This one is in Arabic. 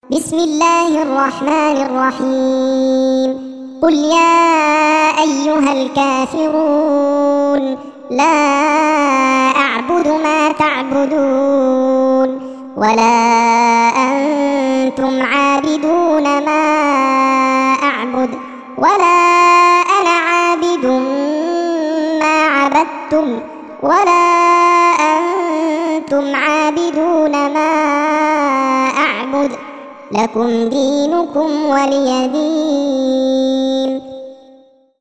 بسم الله الرحمن الرحيم. قل يا أيها الكافرون لا أعبد ما تعبدون ولا أنتم عابدون ما أعبد ولا أنا عابد ما عبدتم ولا أنتم عابدون ما أعبد لكم دينكم ولي دين.